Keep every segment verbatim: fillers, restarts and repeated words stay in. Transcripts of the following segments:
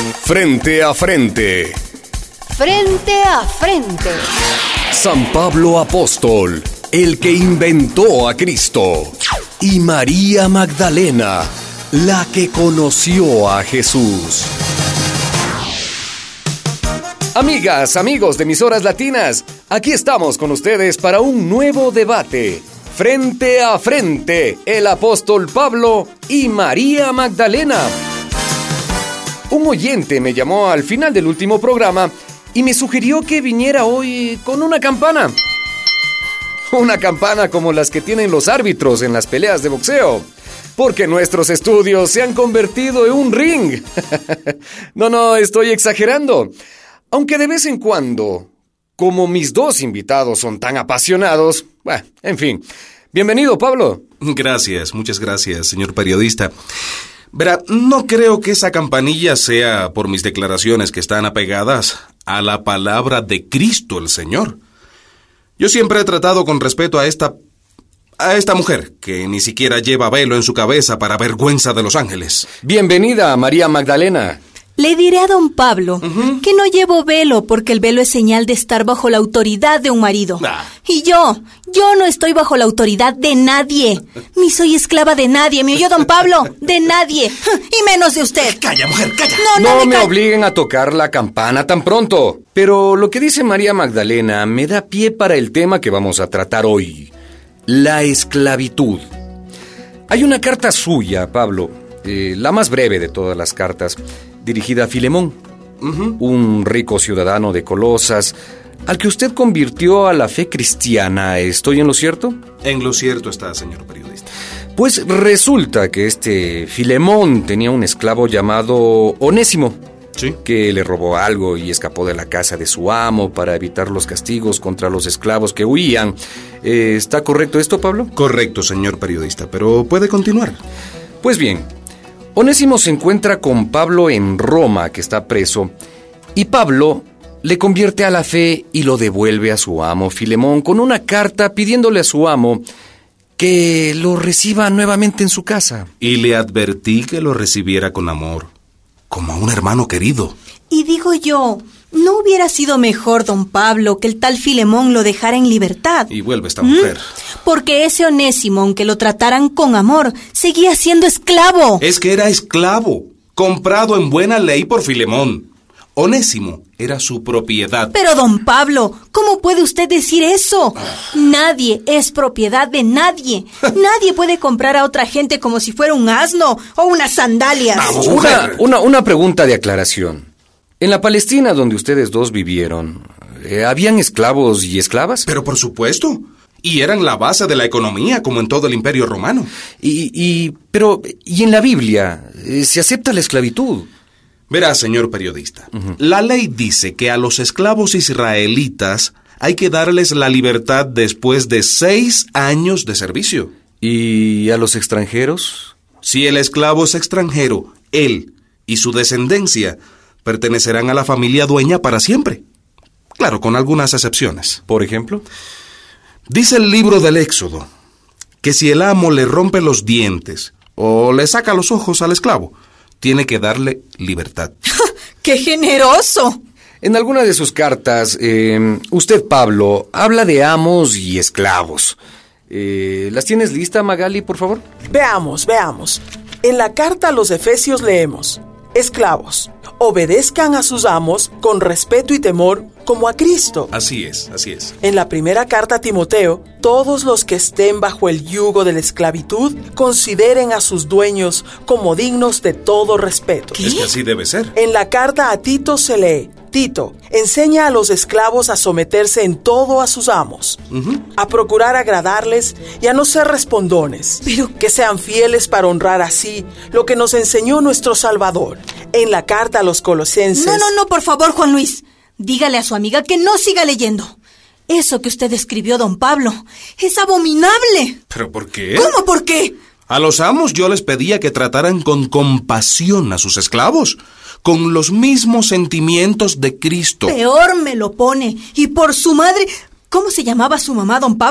Frente a frente. Frente a frente. San Pablo Apóstol, el que inventó a Cristo. Y María Magdalena, la que conoció a Jesús. Amigas, amigos de Emisoras Latinas, aquí estamos con ustedes para un nuevo debate. Frente a frente, el apóstol Pablo y María Magdalena. Un oyente me llamó al final del último programa y me sugirió que viniera hoy con una campana. Una campana como las que tienen los árbitros en las peleas de boxeo. Porque nuestros estudios se han convertido en un ring. No, no, estoy exagerando. Aunque de vez en cuando, como mis dos invitados son tan apasionados, bueno, en fin. Bienvenido, Pablo. Gracias, muchas gracias, señor periodista. Verá, no creo que esa campanilla sea por mis declaraciones que están apegadas a la palabra de Cristo el Señor. Yo siempre he tratado con respeto a esta... a esta mujer, que ni siquiera lleva velo en su cabeza para vergüenza de los ángeles. Bienvenida, María Magdalena. Le diré a don Pablo uh-huh. que no llevo velo porque el velo es señal de estar bajo la autoridad de un marido. Ah. Y yo, yo no estoy bajo la autoridad de nadie. Ni soy esclava de nadie, ¿me oyó don Pablo? De nadie. Y menos de usted. Calla, mujer, calla. No, no, no me, me obliguen a tocar la campana tan pronto. Pero lo que dice María Magdalena me da pie para el tema que vamos a tratar hoy. La esclavitud. Hay una carta suya, Pablo, eh, la más breve de todas las cartas, dirigida a Filemón, uh-huh. un rico ciudadano de Colosas, al que usted convirtió a la fe cristiana. ¿Estoy en lo cierto? En lo cierto está, señor periodista. Pues resulta que este Filemón tenía un esclavo llamado Onésimo, ¿sí? que le robó algo y escapó de la casa de su amo para evitar los castigos contra los esclavos que huían. Eh, ¿Está correcto esto, Pablo? Correcto, señor periodista, pero puede continuar. Pues bien, Onésimo se encuentra con Pablo en Roma, que está preso, y Pablo le convierte a la fe y lo devuelve a su amo Filemón con una carta pidiéndole a su amo que lo reciba nuevamente en su casa. Y le advertí que lo recibiera con amor, como a un hermano querido. Y digo yo, ¿no hubiera sido mejor, don Pablo, que el tal Filemón lo dejara en libertad? Y vuelve esta mujer. ¿Mm? Porque ese Onésimo, aunque lo trataran con amor, seguía siendo esclavo. Es que era esclavo, comprado en buena ley por Filemón. Onésimo era su propiedad. Pero, don Pablo, ¿cómo puede usted decir eso? Ah. Nadie es propiedad de nadie. Nadie puede comprar a otra gente como si fuera un asno o unas sandalias. Vamos, una, una, una pregunta de aclaración. En la Palestina donde ustedes dos vivieron, ¿eh, ¿habían esclavos y esclavas? Pero por supuesto. Y eran la base de la economía, como en todo el Imperio Romano. Y, y pero, ¿y en la Biblia eh, se acepta la esclavitud? Verá, señor periodista, uh-huh. la ley dice que a los esclavos israelitas hay que darles la libertad después de seis años de servicio. ¿Y a los extranjeros? Si el esclavo es extranjero, él y su descendencia pertenecerán a la familia dueña para siempre. Claro, con algunas excepciones. ¿Por ejemplo? Dice el libro del Éxodo que si el amo le rompe los dientes o le saca los ojos al esclavo, tiene que darle libertad. ¡Qué generoso! En alguna de sus cartas, eh, usted, Pablo, habla de amos y esclavos. Eh, ¿Las tienes lista, Magali, por favor? Veamos, veamos. En la carta a los Efesios leemos: esclavos, obedezcan a sus amos con respeto y temor como a Cristo. Así es, así es. En la primera carta a Timoteo, todos los que estén bajo el yugo de la esclavitud consideren a sus dueños como dignos de todo respeto. ¿Qué? Es que así debe ser. En la carta a Tito se lee: Tito, enseña a los esclavos a someterse en todo a sus amos, uh-huh. a procurar agradarles y a no ser respondones, pero que sean fieles para honrar así lo que nos enseñó nuestro Salvador. En la carta a los Colosenses... No, no, no, por favor, Juan Luis, dígale a su amiga que no siga leyendo. Eso que usted escribió, don Pablo, es abominable. ¿Pero por qué? ¿Cómo por qué? A los amos yo les pedía que trataran con compasión a sus esclavos, con los mismos sentimientos de Cristo. Peor me lo pone. Y por su madre... ¿Cómo se llamaba su mamá, don Pablo?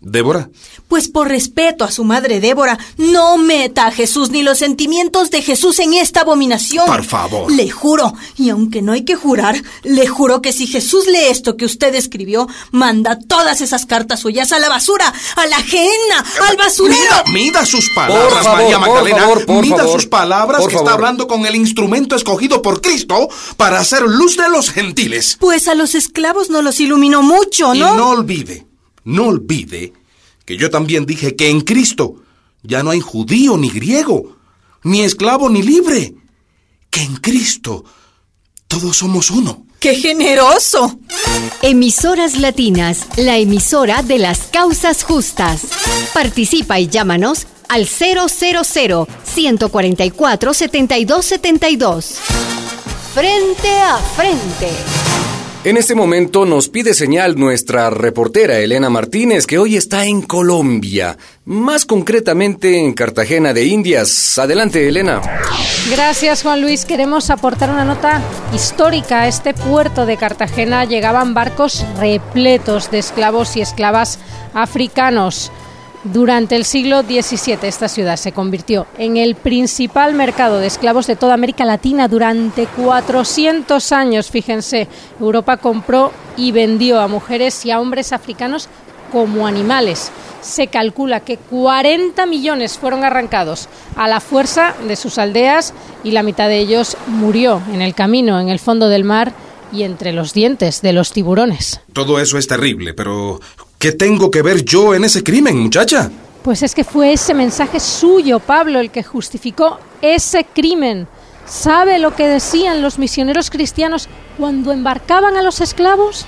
¿Débora? Pues por respeto a su madre Débora, no meta a Jesús ni los sentimientos de Jesús en esta abominación. Por favor. Le juro, y aunque no hay que jurar, le juro que si Jesús lee esto que usted escribió, manda todas esas cartas suyas a la basura, a la gehenna, al basurero. Mida, mida sus palabras, por favor, María Magdalena. Por favor, por mida favor, sus palabras, por que favor. está hablando con el instrumento escogido por Cristo para hacer luz de los gentiles. Pues a los esclavos no los iluminó mucho, ¿no? Y no olvide, no olvide que yo también dije que en Cristo ya no hay judío ni griego, ni esclavo ni libre, que en Cristo todos somos uno. ¡Qué generoso! Emisoras Latinas, la emisora de las causas justas. Participa y llámanos al cero cero cero, uno cuatro cuatro, siete dos siete dos. Frente a frente. En este momento nos pide señal nuestra reportera Elena Martínez, que hoy está en Colombia, más concretamente en Cartagena de Indias. Adelante, Elena. Gracias, Juan Luis. Queremos aportar una nota histórica. A este puerto de Cartagena llegaban barcos repletos de esclavos y esclavas africanos. Durante el siglo diecisiete, esta ciudad se convirtió en el principal mercado de esclavos de toda América Latina. Durante cuatrocientos años, fíjense, Europa compró y vendió a mujeres y a hombres africanos como animales. Se calcula que cuarenta millones fueron arrancados a la fuerza de sus aldeas y la mitad de ellos murió en el camino, en el fondo del mar y entre los dientes de los tiburones. Todo eso es terrible, pero ¿qué tengo que ver yo en ese crimen, muchacha? Pues es que fue ese mensaje suyo, Pablo, el que justificó ese crimen. ¿Sabe lo que decían los misioneros cristianos cuando embarcaban a los esclavos?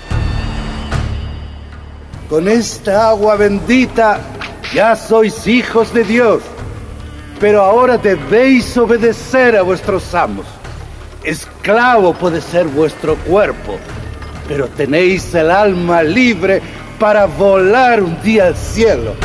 Con esta agua bendita ya sois hijos de Dios, pero ahora debéis obedecer a vuestros amos. Esclavo puede ser vuestro cuerpo, pero tenéis el alma libre para volar un día al cielo.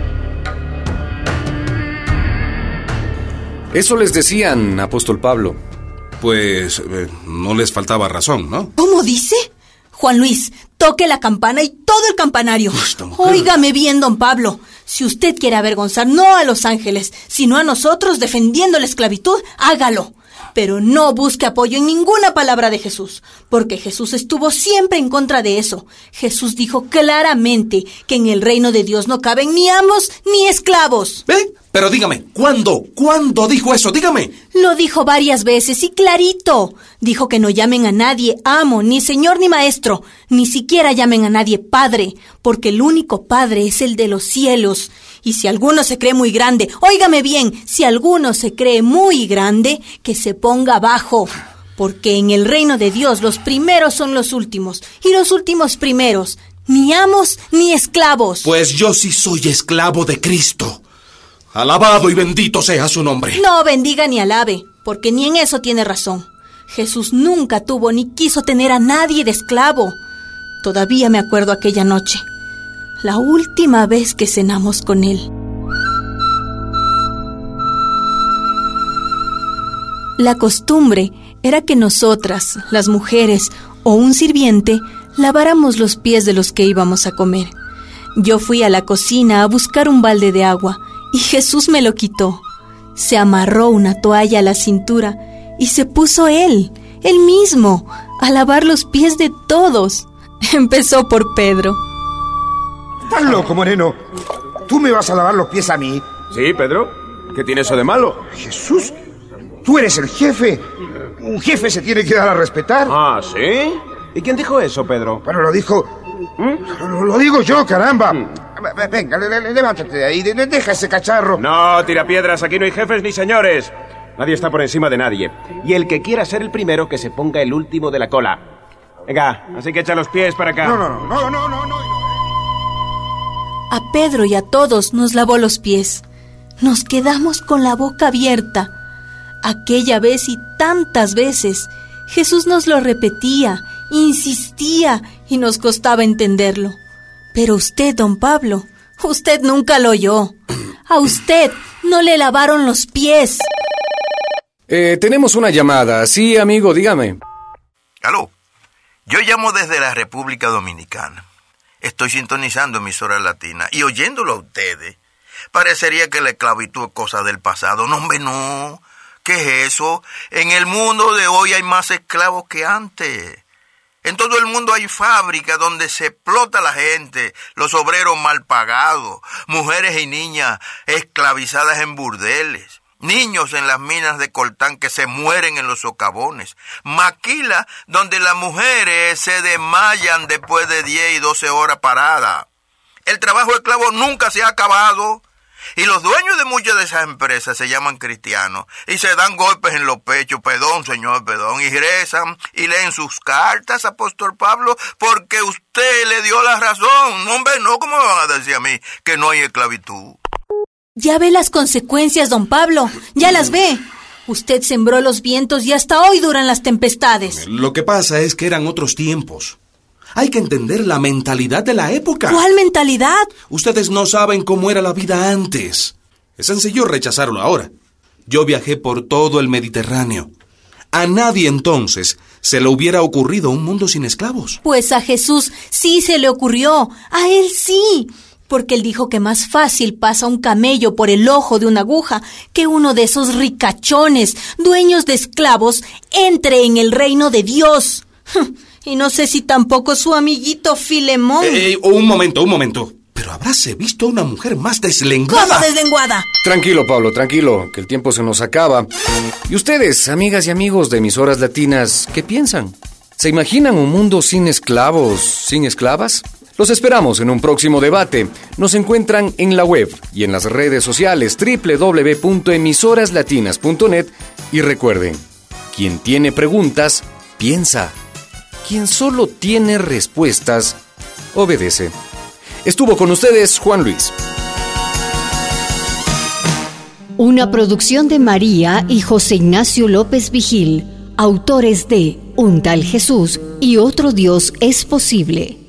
Eso les decían, apóstol Pablo. Pues eh, no les faltaba razón, ¿no? ¿Cómo dice? Juan Luis, toque la campana y todo el campanario. Óigame bien, don Pablo. Si usted quiere avergonzar no a los ángeles, sino a nosotros defendiendo la esclavitud, hágalo. Pero no busque apoyo en ninguna palabra de Jesús, porque Jesús estuvo siempre en contra de eso. Jesús dijo claramente que en el reino de Dios no caben ni amos ni esclavos. ¿Eh? Pero dígame, ¿cuándo? ¿Cuándo dijo eso? Dígame. Lo dijo varias veces y clarito. Dijo que no llamen a nadie amo, ni señor ni maestro, ni siquiera llamen a nadie padre, porque el único padre es el de los cielos. Y si alguno se cree muy grande, óigame bien, si alguno se cree muy grande, que se ponga abajo. Porque en el reino de Dios los primeros son los últimos, y los últimos primeros, ni amos ni esclavos. Pues yo sí soy esclavo de Cristo. Alabado y bendito sea su nombre. No bendiga ni alabe, porque ni en eso tiene razón. Jesús nunca tuvo ni quiso tener a nadie de esclavo. Todavía me acuerdo aquella noche, la última vez que cenamos con él. La costumbre era que nosotras, las mujeres o un sirviente, laváramos los pies de los que íbamos a comer. Yo fui a la cocina a buscar un balde de agua y Jesús me lo quitó. Se amarró una toalla a la cintura y se puso él, él mismo, a lavar los pies de todos. Empezó por Pedro. ¿Estás loco, Moreno? ¿Tú me vas a lavar los pies a mí? Sí, Pedro. ¿Qué tiene eso de malo? Jesús, tú eres el jefe. Un jefe se tiene que dar a respetar. Ah, ¿sí? ¿Y quién dijo eso, Pedro? Bueno, lo dijo... ¿Mm? Lo, lo digo yo, caramba. ¿Mm? Venga, le, le, levántate de ahí. De, deja ese cacharro. No, tirapiedras. Aquí no hay jefes ni señores. Nadie está por encima de nadie. Y el que quiera ser el primero, que se ponga el último de la cola. Venga, así que echa los pies para acá. No, no, no, no, no, no, no. A Pedro y a todos nos lavó los pies. Nos quedamos con la boca abierta. Aquella vez y tantas veces, Jesús nos lo repetía, insistía y nos costaba entenderlo. Pero usted, don Pablo, usted nunca lo oyó. A usted no le lavaron los pies. Eh, tenemos una llamada. Sí, amigo, dígame. Aló, yo llamo desde la República Dominicana. Estoy sintonizando emisoras latinas y oyéndolo a ustedes, parecería que la esclavitud es cosa del pasado. No, hombre, no. ¿Qué es eso? En el mundo de hoy hay más esclavos que antes. En todo el mundo hay fábricas donde se explota a la gente, los obreros mal pagados, mujeres y niñas esclavizadas en burdeles, niños en las minas de coltán que se mueren en los socavones, maquilas donde las mujeres se desmayan después de diez y doce horas paradas. El trabajo esclavo nunca se ha acabado. Y los dueños de muchas de esas empresas se llaman cristianos y se dan golpes en los pechos, perdón, señor, perdón, y rezan y leen sus cartas, apóstol Pablo, porque usted le dio la razón. Hombre, no, ¿cómo me van a decir a mí que no hay esclavitud? Ya ve las consecuencias, don Pablo, ya las ve. Usted sembró los vientos y hasta hoy duran las tempestades. Lo que pasa es que eran otros tiempos. Hay que entender la mentalidad de la época. ¿Cuál mentalidad? Ustedes no saben cómo era la vida antes. Es sencillo rechazarlo ahora. Yo viajé por todo el Mediterráneo. A nadie entonces se le hubiera ocurrido un mundo sin esclavos. Pues a Jesús sí se le ocurrió. A él sí. Porque él dijo que más fácil pasa un camello por el ojo de una aguja que uno de esos ricachones, dueños de esclavos, entre en el reino de Dios. Y no sé si tampoco su amiguito Filemón. Eh, eh, un momento, un momento. Pero habráse visto una mujer más deslenguada. ¿Cómo deslenguada? Tranquilo, Pablo, tranquilo, que el tiempo se nos acaba. ¿Y ustedes, amigas y amigos de emisoras latinas, qué piensan? ¿Se imaginan un mundo sin esclavos, sin esclavas? Los esperamos en un próximo debate. Nos encuentran en la web y en las redes sociales doble u doble u doble u punto emisoras latinas punto net y recuerden, quien tiene preguntas, piensa. Quien solo tiene respuestas, obedece. Estuvo con ustedes Juan Luis. Una producción de María y José Ignacio López Vigil, autores de Un tal Jesús y otro Dios es posible.